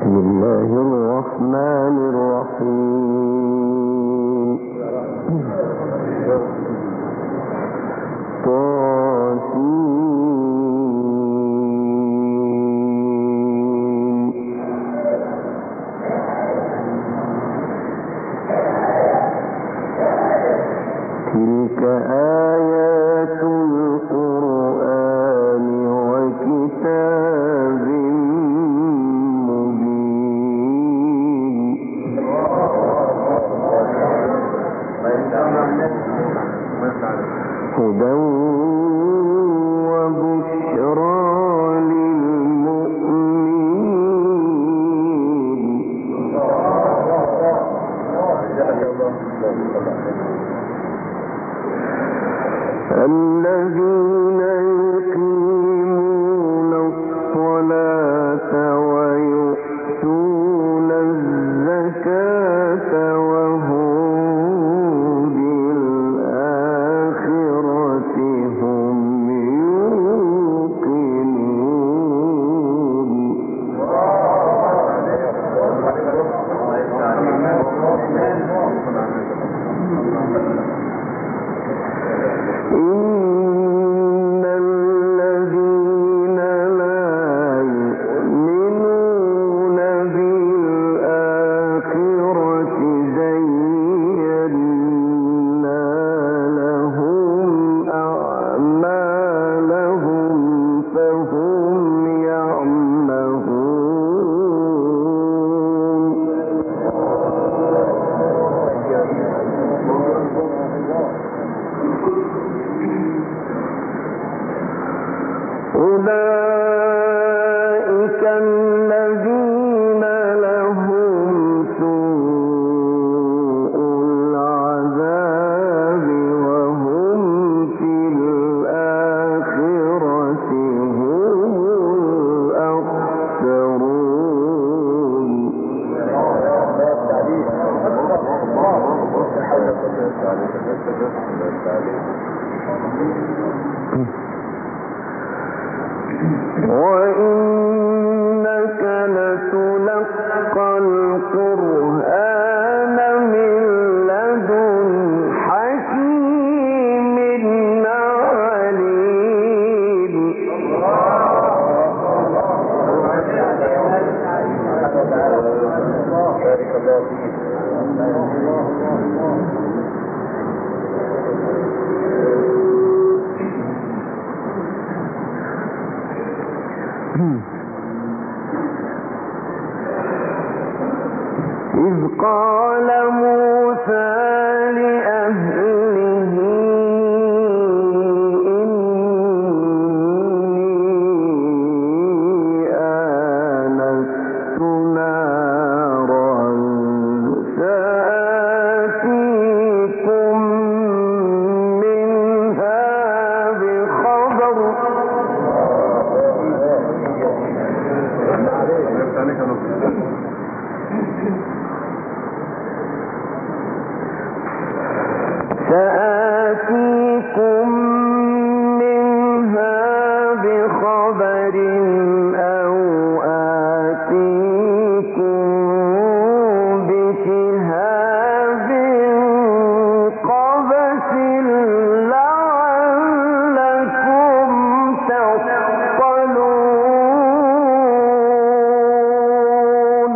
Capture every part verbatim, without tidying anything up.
الذين يقيمون الصلاة ويؤتون الزكاة وهم بالآخرة هم يوقنون. إن الذين لا يؤمنون بالآخرة زينا لهم أعمالهم فهم يعمهون. أولئك الذين لهم سوء العذاب وهم في الآخرة هم الأخسرون. وإنك لتلقى القرآن من لدن حكيم عليم. إذ قال موسى لأهله إني آنست نارا سآتيكم منها بخبر سآتيكم منها بخبر أو آتيكم بشهاب قبس لعلكم تصطلون.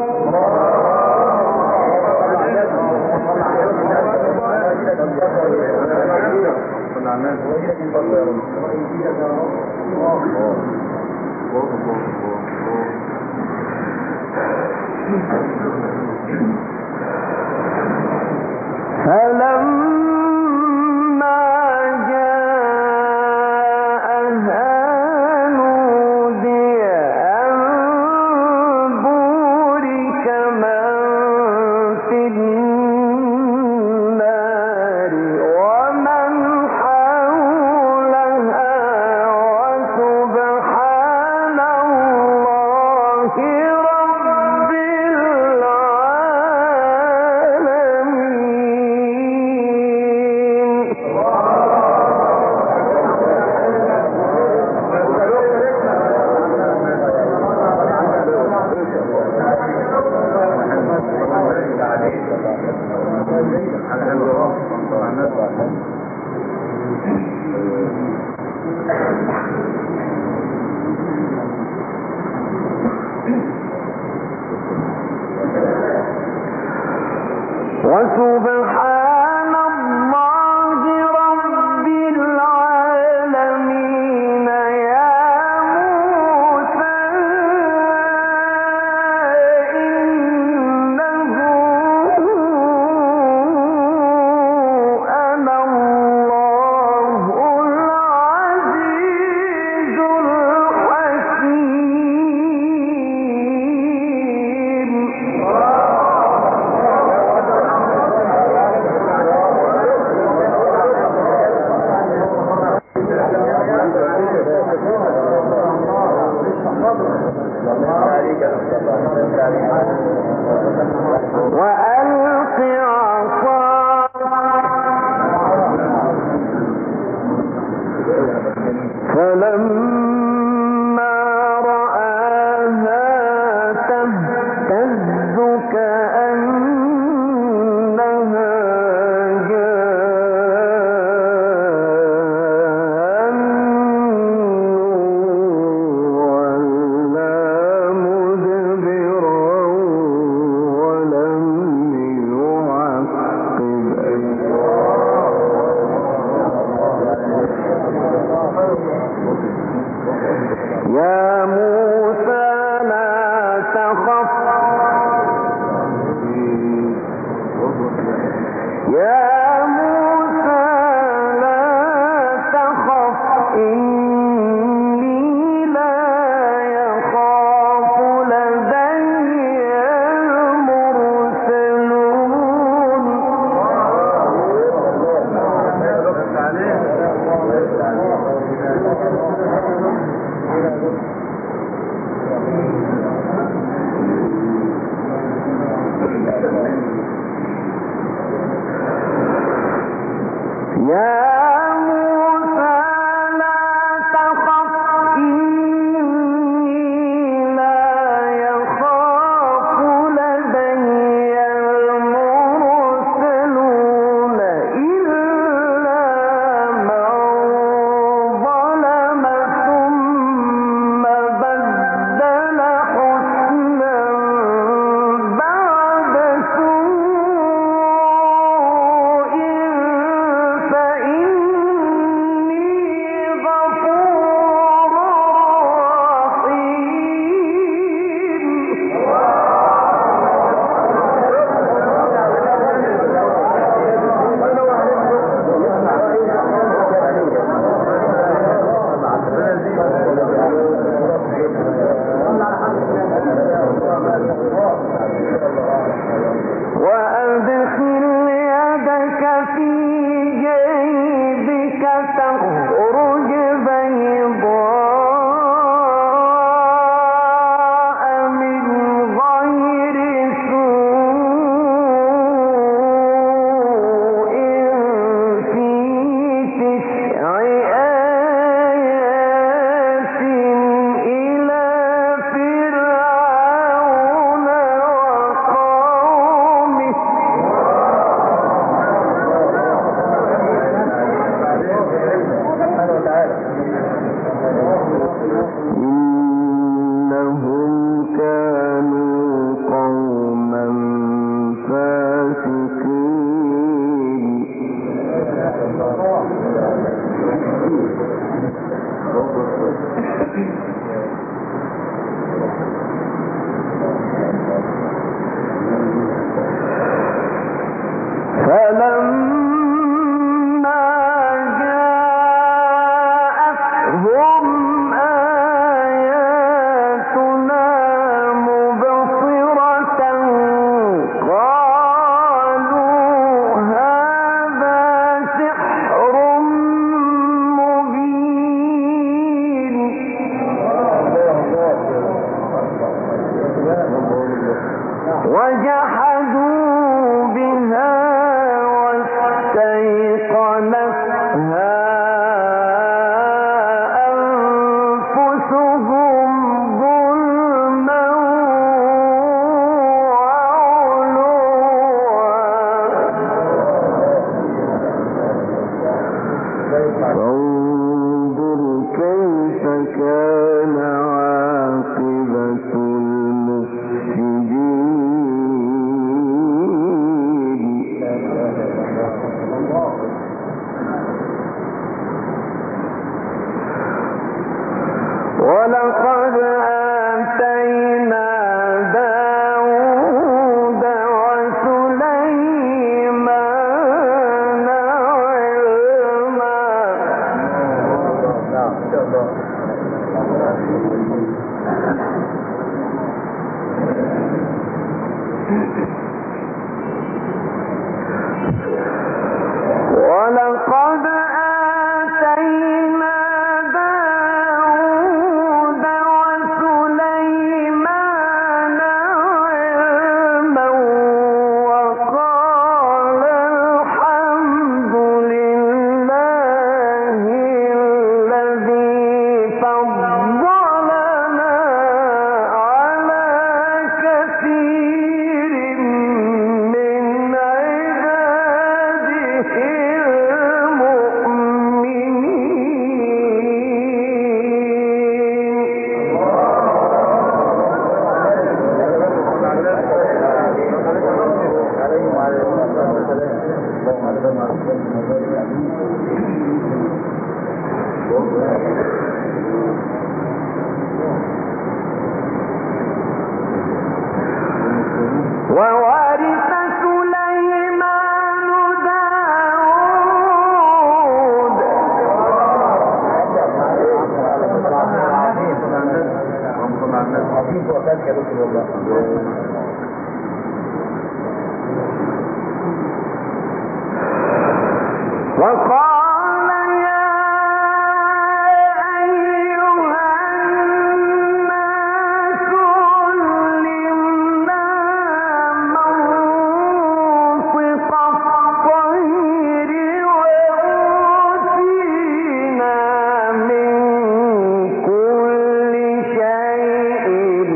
فلما جاءها نودي أن بورك من في النار ومن حولها وسبحان الله رب العالمين. وسبحان الله رب العالمين يا موسى إنه أنا الله العزيز الحكيم. وألق عصاك فلما رآها تهتز كأنها جان ولا مدبرا ولم يعقب يا موسى لا تخف يا موسى لا تخف إني لا يخاف لدي المرسلون. يا موسى لا تخف إني لا يخاف لدي المرسلون إلا من ظلم ثم بدل حسنا بعد سوء فإني غفور وأدخل يدك في جيبك تخرج بيضاء من غير سوء في تسع آيات إلى فرعون وقومه إنهم كانوا قوما فاسقين. فلما جاءتهم آياتنا مبصرة قالوا هذا سحر مبين. وجحدوا بها واستيقنتها أنفسهم ظلما وعلوا فانظر كيف كان عاقبة المفسدين. وورث سليمان داود وقال يا أيها الناس علمنا منطق الطير وأوتينا من كل شيء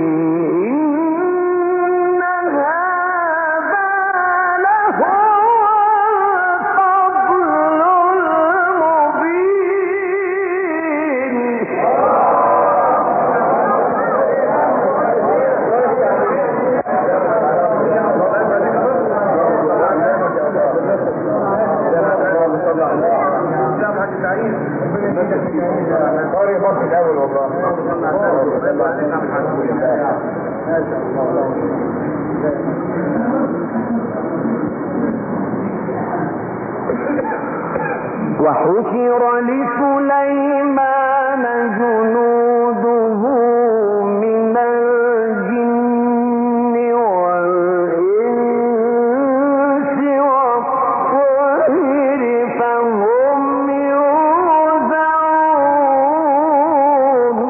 إن هذا لهو الفضل المبين. وحشر لسليمان جنوده من الجن والإنس والطير فهم يوزعون.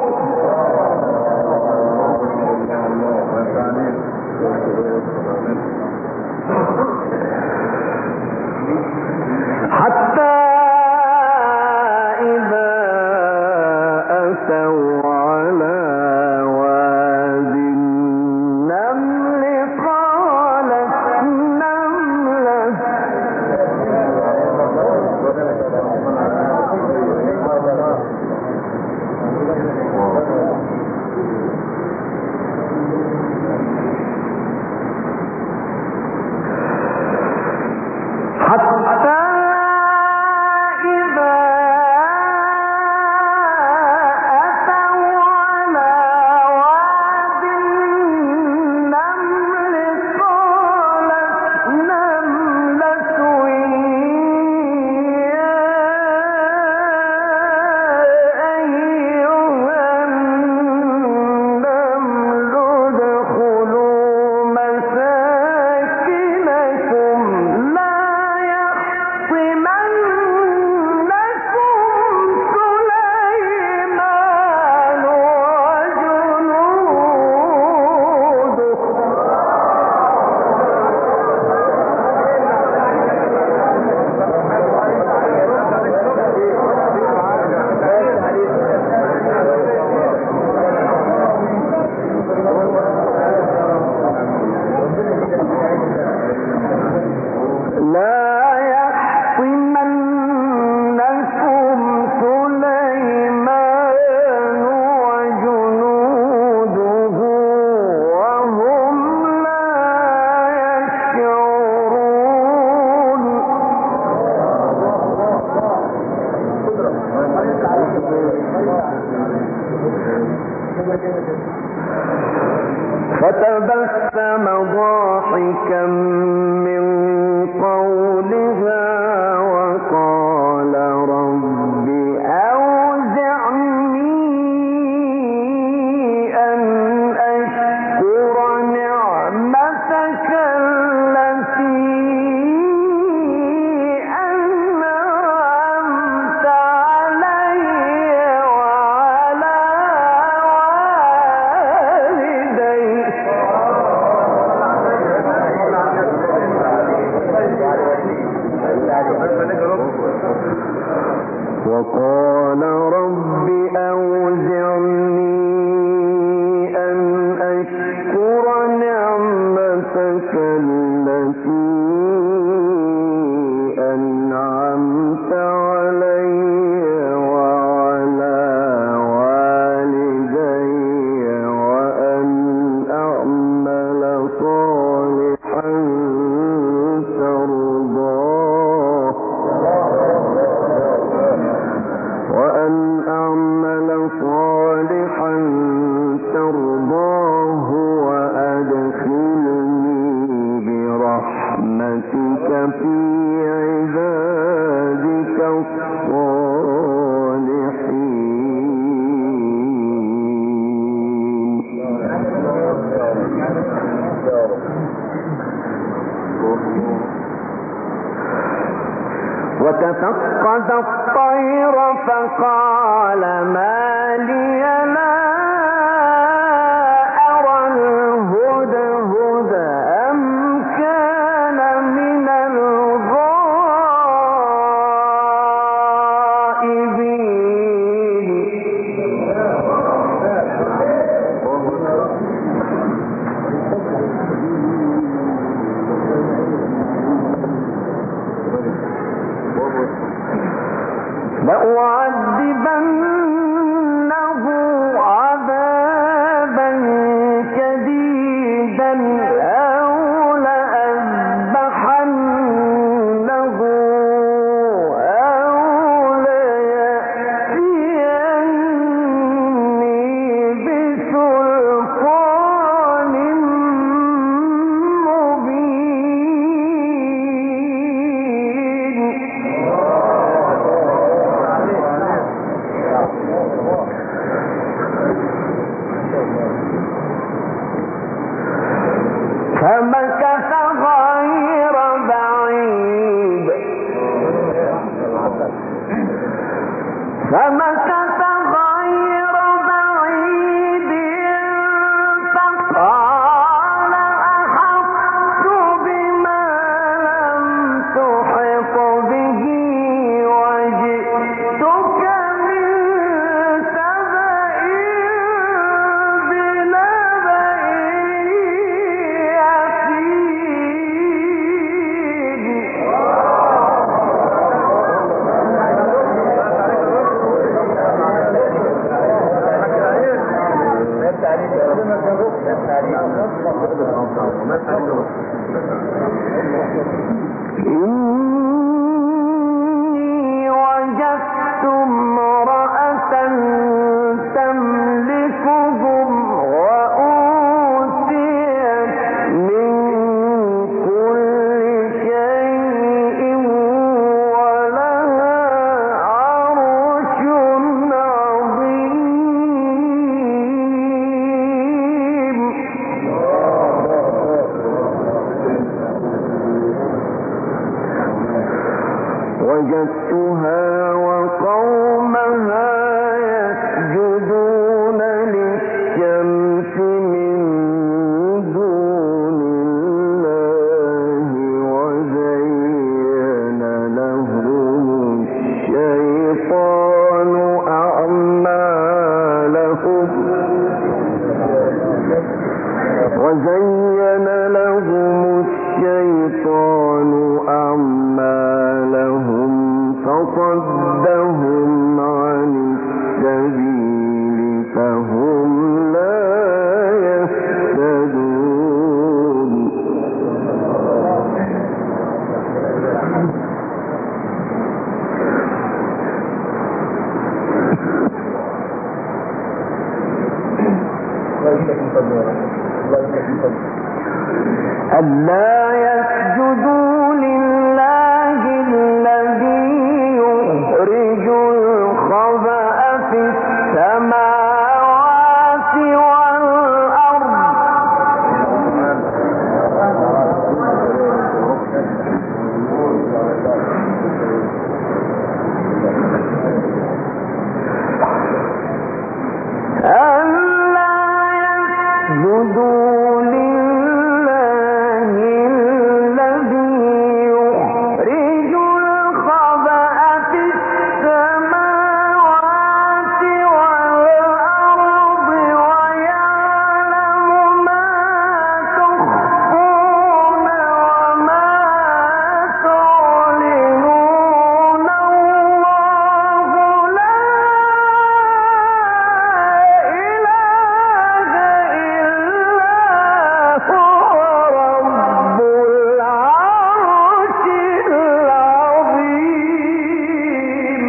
حتى إذا أتوا على وادي النمل قالت نملة حتى إذا أتوا على وادي النمل قالت نملة يا أيها النمل ادخلوا مساكنكم لا يحطمنكم سليمان وجنوده وهم لا يشعرون. فتبسم ضاحكا من قولها وقال رب أوزعني أن أشكر نعمتك التي أنعمت علي وعلى والدي. وقال رب أوزعني أن أشكر نعمتك التي أنعمت علي وعلى والدي وأن أعمل صالحا ترضاه في عبادك الصالحين. وتفقد الطير فقال ما لي لا أرى الهدهد أم كان من الغائبين. لأعذبنه عذابا شديدا أو لأذبحنه أو ليأتيني بسلطان مبين. فمكث غير بعيد فمكث غير بعيد فقال أحطت بما لم تحط به وجئتك من سبأ بنبأ إني وجدت امرأة تملكهم وأوتيت من كل شيء ولها عرش عظيم. وجدتها وقومها يسجدون للشمس من دون الله وزين لهم الشيطان أعمالهم وزين لهم الشيطان أعمالهم فصدهم عن السبيل فهم لا يهتدون. ألا يسجدوا لله الذي يخرج الخبأ في السماوات والأرض ألا يسجدوا لله الذي يخرج الخبأ في السماوات والأرض ويعلم ما تخفون وما تعلنون. الله لا إله إلا هو رب العرش العظيم.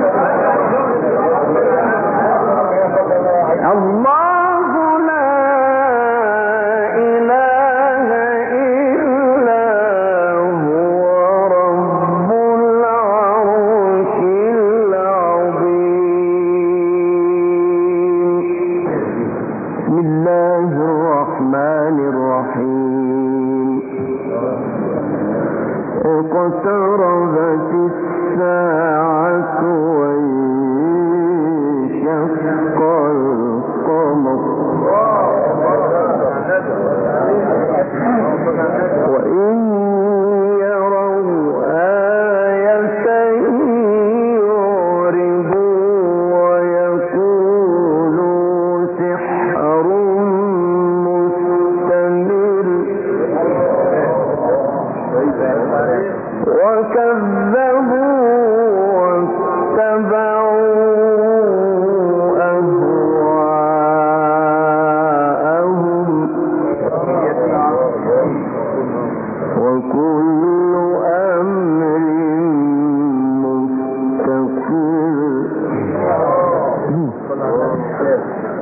الله لا الرحيم اقتربت الساعة وانشق القمر وإن يروا آية يعرضوا ويقولوا سحر مستمر وكذبوا واتبعوا أهواءهم وكل أمر مستقر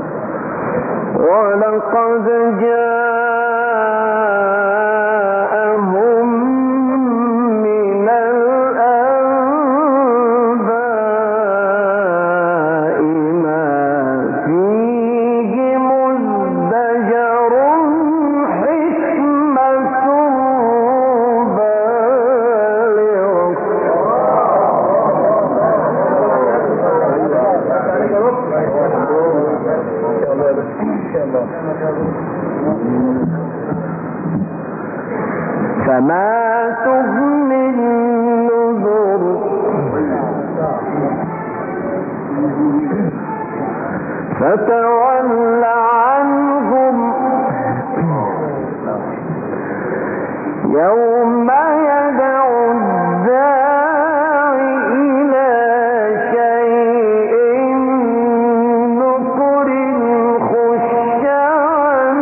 ولقد جاءهم من الأنباء ما فيه مزدجر حكمة فما تغني النذر فتول عنهم يوم يدعو الداعي إلى شيء نكر خش عن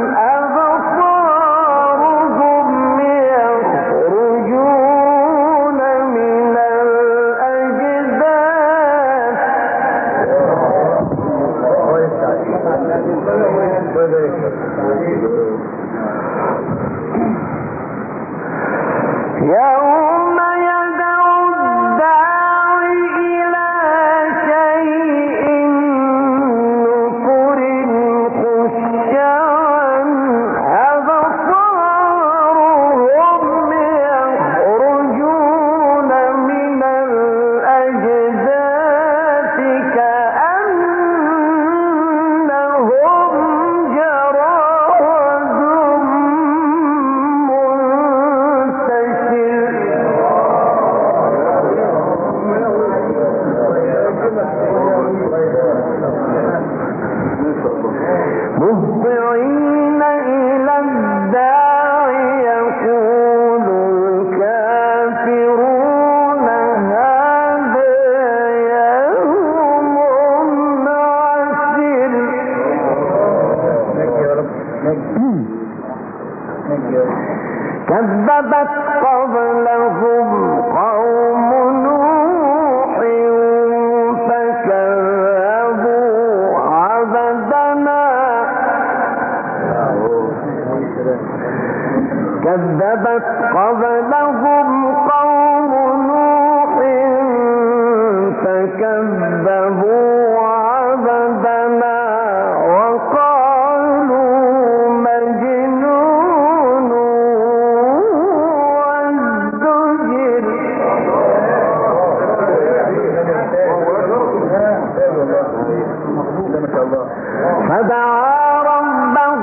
أبصارهم يخرجون من الأجداث يوم يدعو الداعي إلى شيء نكر خش عن أبصارهم يخرجون من الأجداث كأنهم جراد منتشر مهطعين إلى الداعي يقول الكافرون هذا يوم عسر كذبت قبلهم قوم نوح فكذبوا عبدنا كذبت قبلهم قوم نوح فكذبوا عبدنا وقالوا مجنون وازدجر فدعا ربه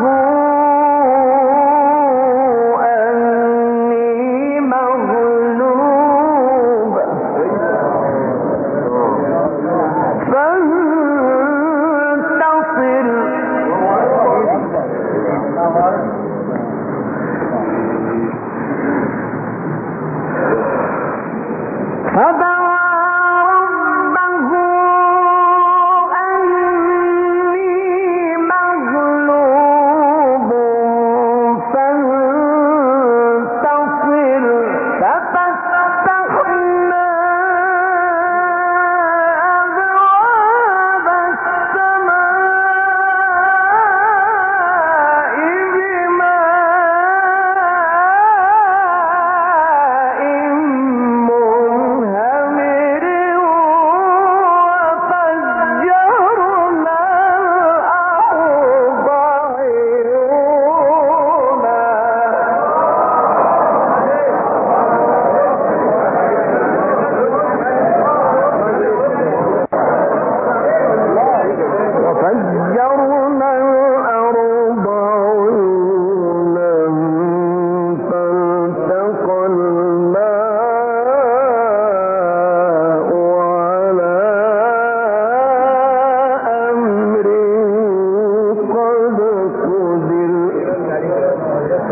أني مغلوب فانتصر فدعا ربه أني مغلوب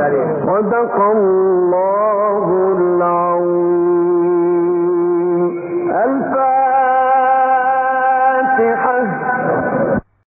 صدق الله العظيم.